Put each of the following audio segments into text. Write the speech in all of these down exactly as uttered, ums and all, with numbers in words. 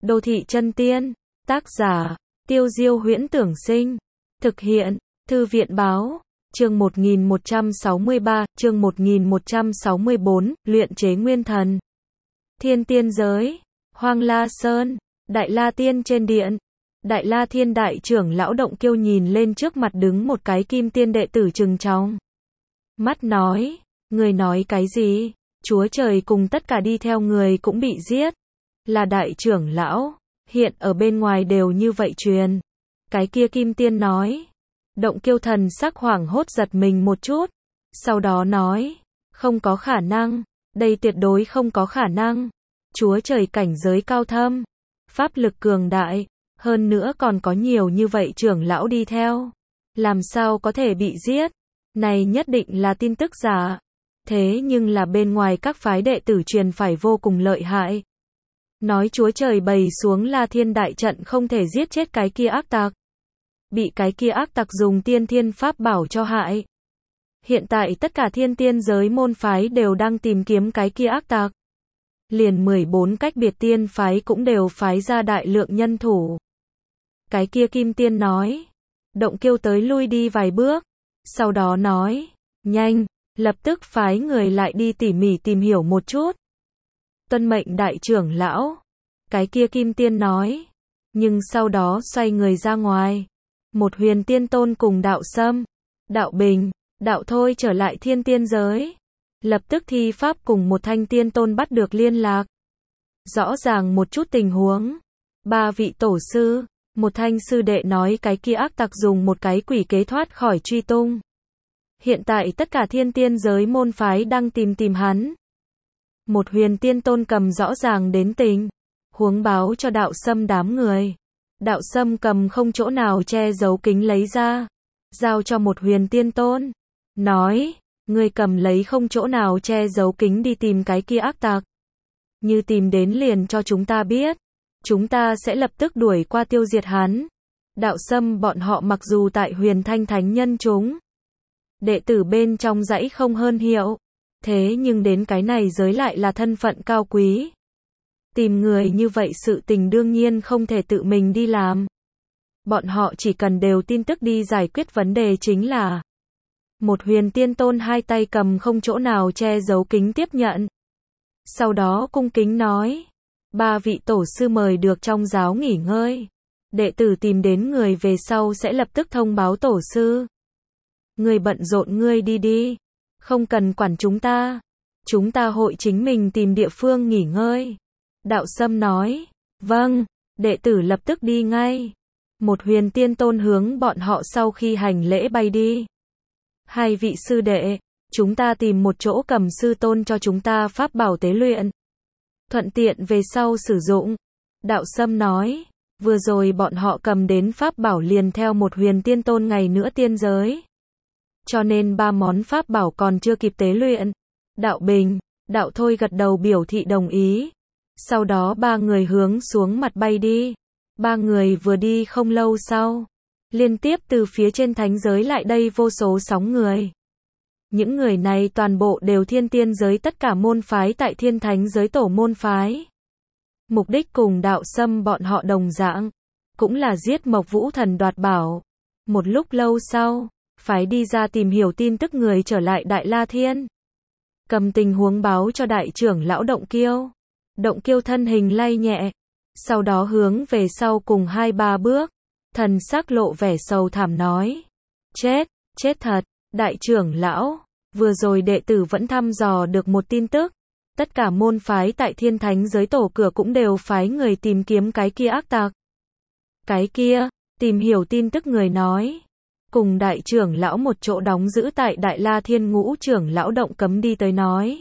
Đô thị chân tiên, tác giả, Tiêu Diêu Huyễn Tưởng Sinh, thực hiện, Thư viện Báo, chương một nghìn một trăm sáu mươi ba, chương một nghìn một trăm sáu mươi bốn, luyện chế nguyên thần. Thiên tiên giới, Hoang La Sơn, Đại La Tiên trên điện. Đại La Thiên đại trưởng lão Động Kiêu nhìn lên trước mặt đứng một cái kim tiên đệ tử trừng tròng mắt nói, người nói cái gì? Chúa trời cùng tất cả đi theo người cũng bị giết. Là đại trưởng lão, hiện ở bên ngoài đều như vậy truyền. Cái kia kim tiên nói. Động Kiêu thần sắc hoảng hốt giật mình một chút. Sau đó nói, không có khả năng, đây tuyệt đối không có khả năng. Chúa trời cảnh giới cao thâm, pháp lực cường đại, hơn nữa còn có nhiều như vậy trưởng lão đi theo. Làm sao có thể bị giết? Này nhất định là tin tức giả. Thế nhưng là bên ngoài các phái đệ tử truyền phải vô cùng lợi hại. Nói Chúa trời bày xuống La Thiên đại trận không thể giết chết cái kia ác tặc. Bị cái kia ác tặc dùng tiên thiên pháp bảo cho hại. Hiện tại tất cả thiên tiên giới môn phái đều đang tìm kiếm cái kia ác tặc. Liền mười bốn cách biệt tiên phái cũng đều phái ra đại lượng nhân thủ. Cái kia kim tiên nói. Động Kiêu tới lui đi vài bước. Sau đó nói. Nhanh, lập tức phái người lại đi tỉ mỉ tìm hiểu một chút. Tuân mệnh đại trưởng lão. Cái kia kim tiên nói. Nhưng sau đó xoay người ra ngoài. Một huyền tiên tôn cùng đạo sâm, đạo bình, đạo thôi trở lại thiên tiên giới. Lập tức thi pháp cùng một thanh tiên tôn bắt được liên lạc. Rõ ràng một chút tình huống. Ba vị tổ sư, một thanh sư đệ nói cái kia ác tặc dùng một cái quỷ kế thoát khỏi truy tung. Hiện tại tất cả thiên tiên giới môn phái đang tìm tìm hắn. Một huyền tiên tôn cầm rõ ràng đến tình huống báo cho đạo sâm đám người. Đạo sâm cầm không chỗ nào che giấu kính lấy ra. Giao cho một huyền tiên tôn. Nói, ngươi cầm lấy không chỗ nào che giấu kính đi tìm cái kia ác tặc. Như tìm đến liền cho chúng ta biết. Chúng ta sẽ lập tức đuổi qua tiêu diệt hắn. Đạo sâm bọn họ mặc dù tại huyền thanh thánh nhân chúng. Đệ tử bên trong dãy không hơn hiệu. Thế nhưng đến cái này giới lại là thân phận cao quý. Tìm người như vậy sự tình đương nhiên không thể tự mình đi làm. Bọn họ chỉ cần đều tin tức đi giải quyết vấn đề chính là. Một huyền tiên tôn hai tay cầm không chỗ nào che giấu kính tiếp nhận. Sau đó cung kính nói. Ba vị tổ sư mời được trong giáo nghỉ ngơi. Đệ tử tìm đến người về sau sẽ lập tức thông báo tổ sư. Người bận rộn ngươi đi đi. Không cần quản chúng ta. Chúng ta hội chính mình tìm địa phương nghỉ ngơi. Đạo sâm nói. Vâng, đệ tử lập tức đi ngay. Một huyền tiên tôn hướng bọn họ sau khi hành lễ bay đi. Hai vị sư đệ, chúng ta tìm một chỗ cầm sư tôn cho chúng ta pháp bảo tế luyện. Thuận tiện về sau sử dụng. Đạo sâm nói. Vừa rồi bọn họ cầm đến pháp bảo liền theo một huyền tiên tôn ngày nữa tiên giới. Cho nên ba món pháp bảo còn chưa kịp tế luyện. Đạo bình, đạo thôi gật đầu biểu thị đồng ý. Sau đó ba người hướng xuống mặt bay đi. Ba người vừa đi không lâu sau. Liên tiếp từ phía trên thánh giới lại đây vô số sóng người. Những người này toàn bộ đều thiên tiên giới tất cả môn phái tại thiên thánh giới tổ môn phái. Mục đích cùng đạo sâm bọn họ đồng dạng. Cũng là giết Mộc Vũ Thần đoạt bảo. Một lúc lâu sau, phái đi ra tìm hiểu tin tức người trở lại Đại La Thiên. Cầm tình huống báo cho đại trưởng lão Động Kiêu. Động Kiêu thân hình lay nhẹ. Sau đó hướng về sau cùng hai ba bước. Thần sắc lộ vẻ sầu thảm nói. Chết, chết thật, đại trưởng lão. Vừa rồi đệ tử vẫn thăm dò được một tin tức. Tất cả môn phái tại thiên thánh giới tổ cửa cũng đều phái người tìm kiếm cái kia ác tặc. Cái kia, tìm hiểu tin tức người nói. Cùng đại trưởng lão một chỗ đóng giữ tại Đại La Thiên ngũ trưởng lão Động Cấm đi tới nói.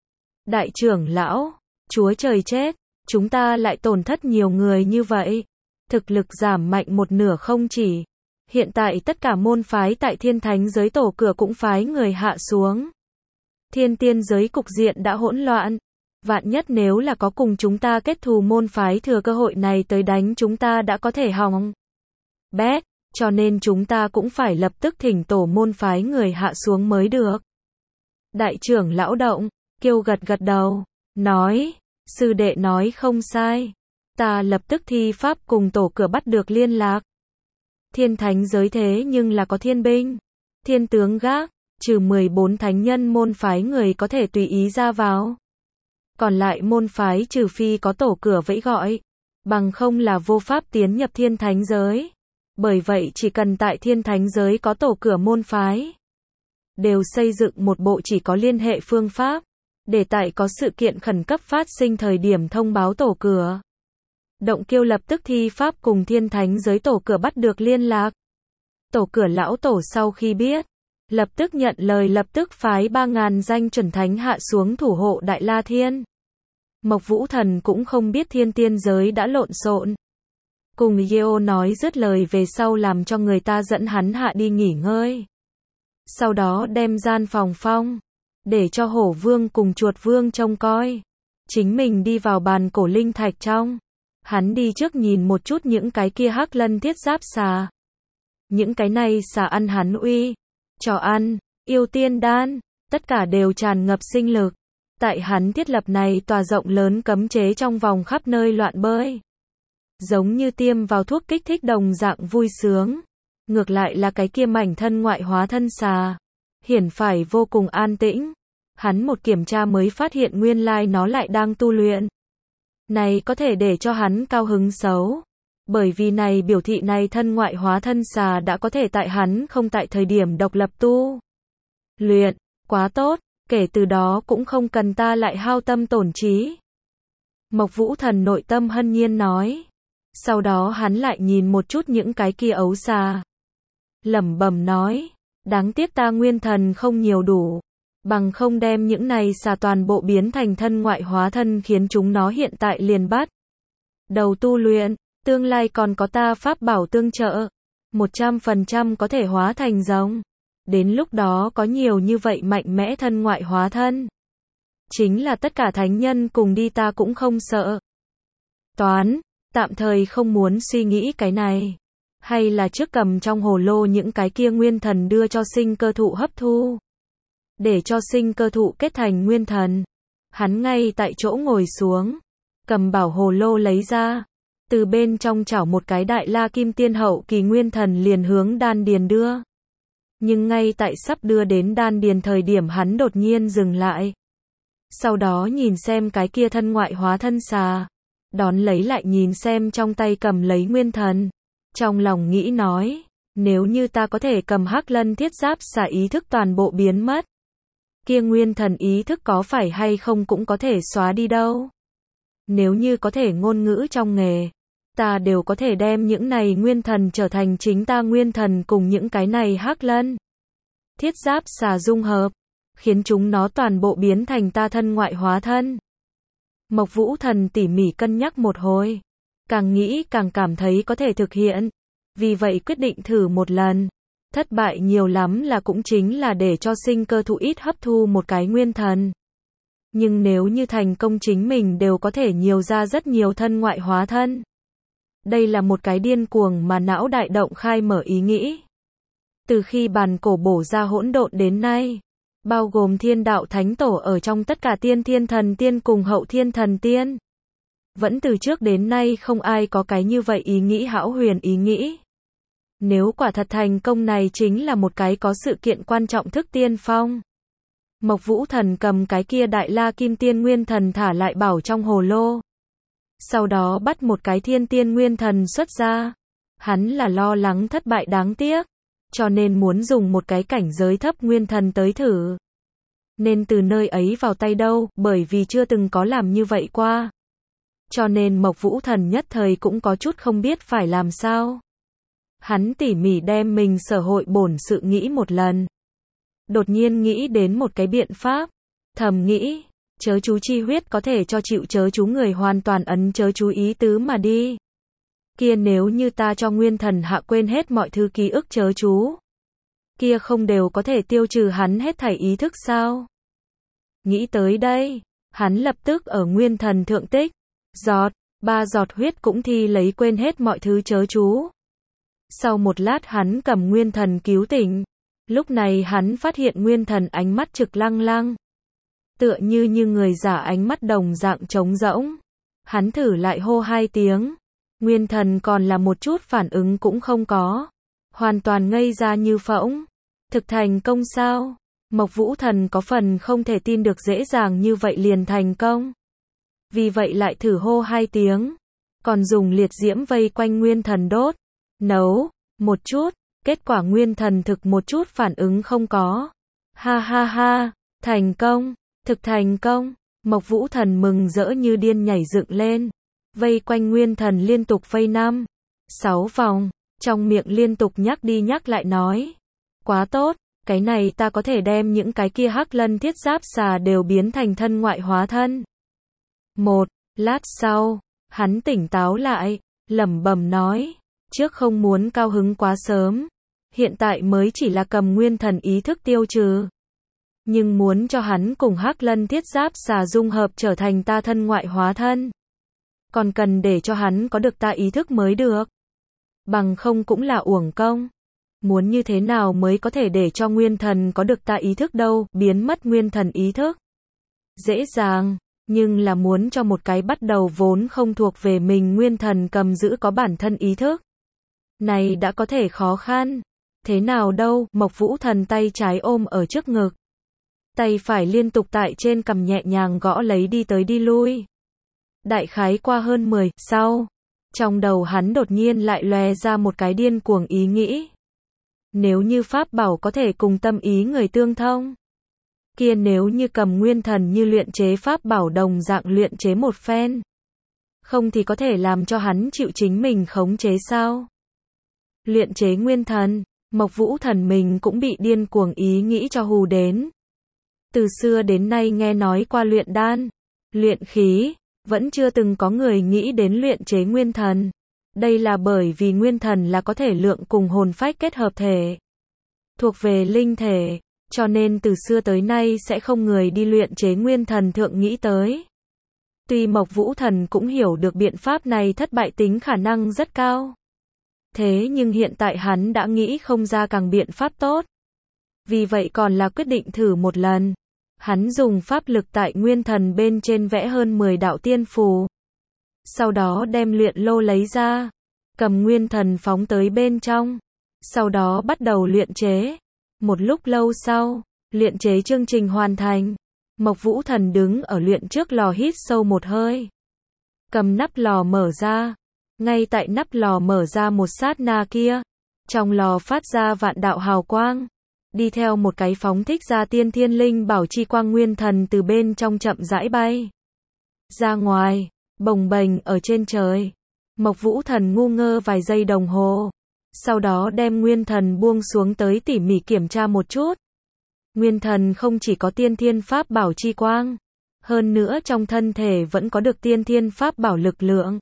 Đại trưởng lão, Chúa trời chết, chúng ta lại tổn thất nhiều người như vậy. Thực lực giảm mạnh một nửa không chỉ. Hiện tại tất cả môn phái tại thiên thánh giới tổ cửa cũng phái người hạ xuống. Thiên tiên giới cục diện đã hỗn loạn. Vạn nhất nếu là có cùng chúng ta kết thù môn phái thừa cơ hội này tới đánh chúng ta đã có thể hỏng bét. Cho nên chúng ta cũng phải lập tức thỉnh tổ môn phái người hạ xuống mới được. Đại trưởng lão Động Kiêu gật gật đầu. Nói. Sư đệ nói không sai. Ta lập tức thi pháp cùng tổ cửa bắt được liên lạc. Thiên thánh giới thế nhưng là có thiên binh, thiên tướng gác, trừ mười bốn thánh nhân môn phái người có thể tùy ý ra vào. Còn lại môn phái trừ phi có tổ cửa vẫy gọi, bằng không là vô pháp tiến nhập thiên thánh giới. Bởi vậy chỉ cần tại thiên thánh giới có tổ cửa môn phái, đều xây dựng một bộ chỉ có liên hệ phương pháp, để tại có sự kiện khẩn cấp phát sinh thời điểm thông báo tổ cửa. Động Kiêu lập tức thi pháp cùng thiên thánh giới tổ cửa bắt được liên lạc. Tổ cửa lão tổ sau khi biết, lập tức nhận lời lập tức phái ba ngàn danh chuẩn thánh hạ xuống thủ hộ Đại La Thiên. Mộc Vũ Thần cũng không biết thiên tiên giới đã lộn xộn. Cùng Yeo nói dứt lời về sau làm cho người ta dẫn hắn hạ đi nghỉ ngơi. Sau đó đem gian phòng phong, để cho Hổ Vương cùng Chuột Vương trông coi. Chính mình đi vào bàn cổ linh thạch trong. Hắn đi trước nhìn một chút những cái kia hắc lân thiết giáp xà. Những cái này xà ăn hắn uy, cho ăn, yêu tiên đan, tất cả đều tràn ngập sinh lực. Tại hắn thiết lập này tòa rộng lớn cấm chế trong vòng khắp nơi loạn bơi. Giống như tiêm vào thuốc kích thích đồng dạng vui sướng. Ngược lại là cái kia mảnh thân ngoại hóa thân xà, hiển phải vô cùng an tĩnh. Hắn một kiểm tra mới phát hiện nguyên lai nó lại đang tu luyện. Này có thể để cho hắn cao hứng xấu. Bởi vì này biểu thị này thân ngoại hóa thân xà đã có thể tại hắn không tại thời điểm độc lập tu luyện. Quá tốt, kể từ đó cũng không cần ta lại hao tâm tổn trí. Mộc Vũ Thần nội tâm hân nhiên nói. Sau đó hắn lại nhìn một chút những cái kia ấu xà. Lẩm bẩm nói, đáng tiếc ta nguyên thần không nhiều đủ, bằng không đem những này xà toàn bộ biến thành thân ngoại hóa thân khiến chúng nó hiện tại liền bắt đầu tu luyện, tương lai còn có ta pháp bảo tương trợ, một trăm phần trăm có thể hóa thành rồng. Đến lúc đó có nhiều như vậy mạnh mẽ thân ngoại hóa thân, chính là tất cả thánh nhân cùng đi ta cũng không sợ. Toán, tạm thời không muốn suy nghĩ cái này. Hay là trước cầm trong hồ lô những cái kia nguyên thần đưa cho sinh cơ thụ hấp thu. Để cho sinh cơ thụ kết thành nguyên thần. Hắn ngay tại chỗ ngồi xuống. Cầm bảo hồ lô lấy ra. Từ bên trong chảo một cái đại la kim tiên hậu kỳ nguyên thần liền hướng đan điền đưa. Nhưng ngay tại sắp đưa đến đan điền thời điểm hắn đột nhiên dừng lại. Sau đó nhìn xem cái kia thân ngoại hóa thân xà. Đón lấy lại nhìn xem trong tay cầm lấy nguyên thần. Trong lòng nghĩ nói, nếu như ta có thể cầm hắc lân thiết giáp xà ý thức toàn bộ biến mất, kia nguyên thần ý thức có phải hay không cũng có thể xóa đi đâu. Nếu như có thể ngôn ngữ trong nghề, ta đều có thể đem những này nguyên thần trở thành chính ta nguyên thần cùng những cái này hắc lân thiết giáp xà dung hợp, khiến chúng nó toàn bộ biến thành ta thân ngoại hóa thân. Mộc Vũ Thần tỉ mỉ cân nhắc một hồi. Càng nghĩ càng cảm thấy có thể thực hiện. Vì vậy quyết định thử một lần. Thất bại nhiều lắm là cũng chính là để cho sinh cơ thụ ít hấp thu một cái nguyên thần. Nhưng nếu như thành công chính mình đều có thể nhiều ra rất nhiều thân ngoại hóa thân. Đây là một cái điên cuồng mà não đại động khai mở ý nghĩ. Từ khi bàn cổ bổ ra hỗn độn đến nay, bao gồm thiên đạo thánh tổ ở trong tất cả tiên thiên thần tiên cùng hậu thiên thần tiên. Vẫn từ trước đến nay không ai có cái như vậy ý nghĩ hão huyền ý nghĩ. Nếu quả thật thành công này chính là một cái có sự kiện quan trọng thức tiên phong. Mộc Vũ Thần cầm cái kia đại la kim tiên nguyên thần thả lại bảo trong hồ lô. Sau đó bắt một cái thiên tiên nguyên thần xuất ra. Hắn là lo lắng thất bại đáng tiếc, cho nên muốn dùng một cái cảnh giới thấp nguyên thần tới thử. Nên từ nơi ấy vào tay đâu, bởi vì chưa từng có làm như vậy qua. Cho nên Mộc Vũ Thần nhất thời cũng có chút không biết phải làm sao. Hắn tỉ mỉ đem mình sở hội bổn sự nghĩ một lần. Đột nhiên nghĩ đến một cái biện pháp. Thầm nghĩ, chớ chú chi huyết có thể cho chịu chớ chú người hoàn toàn ấn chớ chú ý tứ mà đi. Kia nếu như ta cho nguyên thần hạ quên hết mọi thứ ký ức chớ chú, kia không đều có thể tiêu trừ hắn hết thảy ý thức sao? Nghĩ tới đây, hắn lập tức ở nguyên thần thượng tích giọt, ba giọt huyết cũng thi lấy quên hết mọi thứ chớ chú. Sau một lát hắn cầm nguyên thần cứu tỉnh. Lúc này hắn phát hiện nguyên thần ánh mắt trực lăng lăng. Tựa như như người giả ánh mắt đồng dạng trống rỗng. Hắn thử lại hô hai tiếng. Nguyên thần còn là một chút phản ứng cũng không có. Hoàn toàn ngây ra như phỗng. Thực thành công sao? Mộc Vũ Thần có phần không thể tin được dễ dàng như vậy liền thành công. Vì vậy lại thử hô hai tiếng. Còn dùng liệt diễm vây quanh nguyên thần đốt. Nấu. Một chút. Kết quả nguyên thần thực một chút phản ứng không có. Ha ha ha. Thành công. Thực thành công. Mộc Vũ Thần mừng rỡ như điên nhảy dựng lên. Vây quanh nguyên thần liên tục vây năm, sáu vòng. Trong miệng liên tục nhắc đi nhắc lại nói. Quá tốt. Cái này ta có thể đem những cái kia hắc lân thiết giáp xà đều biến thành thân ngoại hóa thân. Một lát sau, hắn tỉnh táo lại, lẩm bẩm nói, trước không muốn cao hứng quá sớm, hiện tại mới chỉ là cầm nguyên thần ý thức tiêu trừ. Nhưng muốn cho hắn cùng hắc lân thiết giáp xà dung hợp trở thành ta thân ngoại hóa thân, còn cần để cho hắn có được ta ý thức mới được. Bằng không cũng là uổng công. Muốn như thế nào mới có thể để cho nguyên thần có được ta ý thức đâu, biến mất nguyên thần ý thức. Dễ dàng, nhưng là muốn cho một cái bắt đầu vốn không thuộc về mình nguyên thần cầm giữ có bản thân ý thức. Này đã có thể khó khăn. Thế nào đâu, Mộc Vũ Thần tay trái ôm ở trước ngực. Tay phải liên tục tại trên cằm nhẹ nhàng gõ lấy đi tới đi lui. Đại khái qua hơn mười, sau. Trong đầu hắn đột nhiên lại lóe ra một cái điên cuồng ý nghĩ. Nếu như pháp bảo có thể cùng tâm ý người tương thông, kia nếu như cầm nguyên thần như luyện chế pháp bảo đồng dạng luyện chế một phen, không thì có thể làm cho hắn chịu chính mình khống chế sao? Luyện chế nguyên thần, Mộc Vũ Thần mình cũng bị điên cuồng ý nghĩ cho hù đến. Từ xưa đến nay nghe nói qua luyện đan, luyện khí, vẫn chưa từng có người nghĩ đến luyện chế nguyên thần. Đây là bởi vì nguyên thần là có thể lượng cùng hồn phách kết hợp thể, thuộc về linh thể, cho nên từ xưa tới nay sẽ không người đi luyện chế nguyên thần thượng nghĩ tới. Tuy Mộc Vũ Thần cũng hiểu được biện pháp này thất bại tính khả năng rất cao. Thế nhưng hiện tại hắn đã nghĩ không ra càng biện pháp tốt. Vì vậy còn là quyết định thử một lần. Hắn dùng pháp lực tại nguyên thần bên trên vẽ hơn mười đạo tiên phù. Sau đó đem luyện lô lấy ra, cầm nguyên thần phóng tới bên trong. Sau đó bắt đầu luyện chế. Một lúc lâu sau, luyện chế chương trình hoàn thành. Mộc Vũ Thần đứng ở luyện trước lò hít sâu một hơi. Cầm nắp lò mở ra. Ngay tại nắp lò mở ra một sát na kia, trong lò phát ra vạn đạo hào quang. Đi theo một cái phóng thích ra tiên thiên linh bảo chi quang nguyên thần từ bên trong chậm rãi bay ra ngoài, bồng bềnh ở trên trời. Mộc Vũ Thần ngu ngơ vài giây đồng hồ, sau đó đem nguyên thần buông xuống tới tỉ mỉ kiểm tra một chút. Nguyên thần không chỉ có tiên thiên pháp bảo chi quang, hơn nữa trong thân thể vẫn có được tiên thiên pháp bảo lực lượng.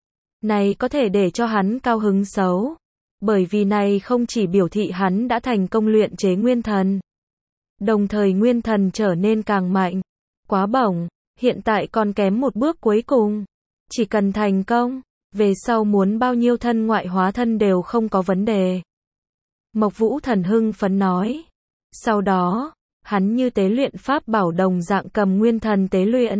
Này có thể để cho hắn cao hứng xấu. Bởi vì này không chỉ biểu thị hắn đã thành công luyện chế nguyên thần, đồng thời nguyên thần trở nên càng mạnh. Quá bổng, hiện tại còn kém một bước cuối cùng. Chỉ cần thành công, về sau muốn bao nhiêu thân ngoại hóa thân đều không có vấn đề. Mộc Vũ Thần hưng phấn nói. Sau đó, hắn như tế luyện pháp bảo đồng dạng cầm nguyên thần tế luyện.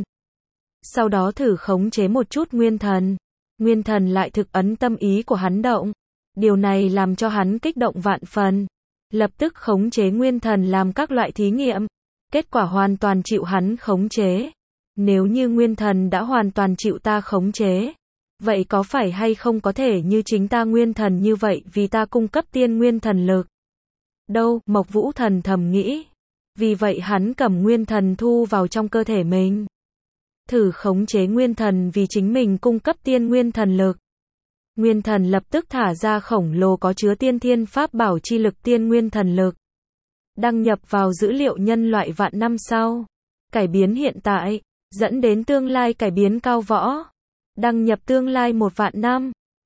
Sau đó thử khống chế một chút nguyên thần. Nguyên thần lại thực ấn tâm ý của hắn động. Điều này làm cho hắn kích động vạn phần. Lập tức khống chế nguyên thần làm các loại thí nghiệm. Kết quả hoàn toàn chịu hắn khống chế. Nếu như nguyên thần đã hoàn toàn chịu ta khống chế, vậy có phải hay không có thể như chính ta nguyên thần như vậy vì ta cung cấp tiên nguyên thần lực? Đâu, Mộc Vũ Thần thầm nghĩ. Vì vậy hắn cầm nguyên thần thu vào trong cơ thể mình. Thử khống chế nguyên thần vì chính mình cung cấp tiên nguyên thần lực. Nguyên thần lập tức thả ra khổng lồ có chứa tiên thiên pháp bảo chi lực tiên nguyên thần lực. Đăng nhập vào dữ liệu nhân loại vạn năm sau. Cải biến hiện tại, dẫn đến tương lai cải biến cao võ. Đăng nhập tương lai một vạn năm.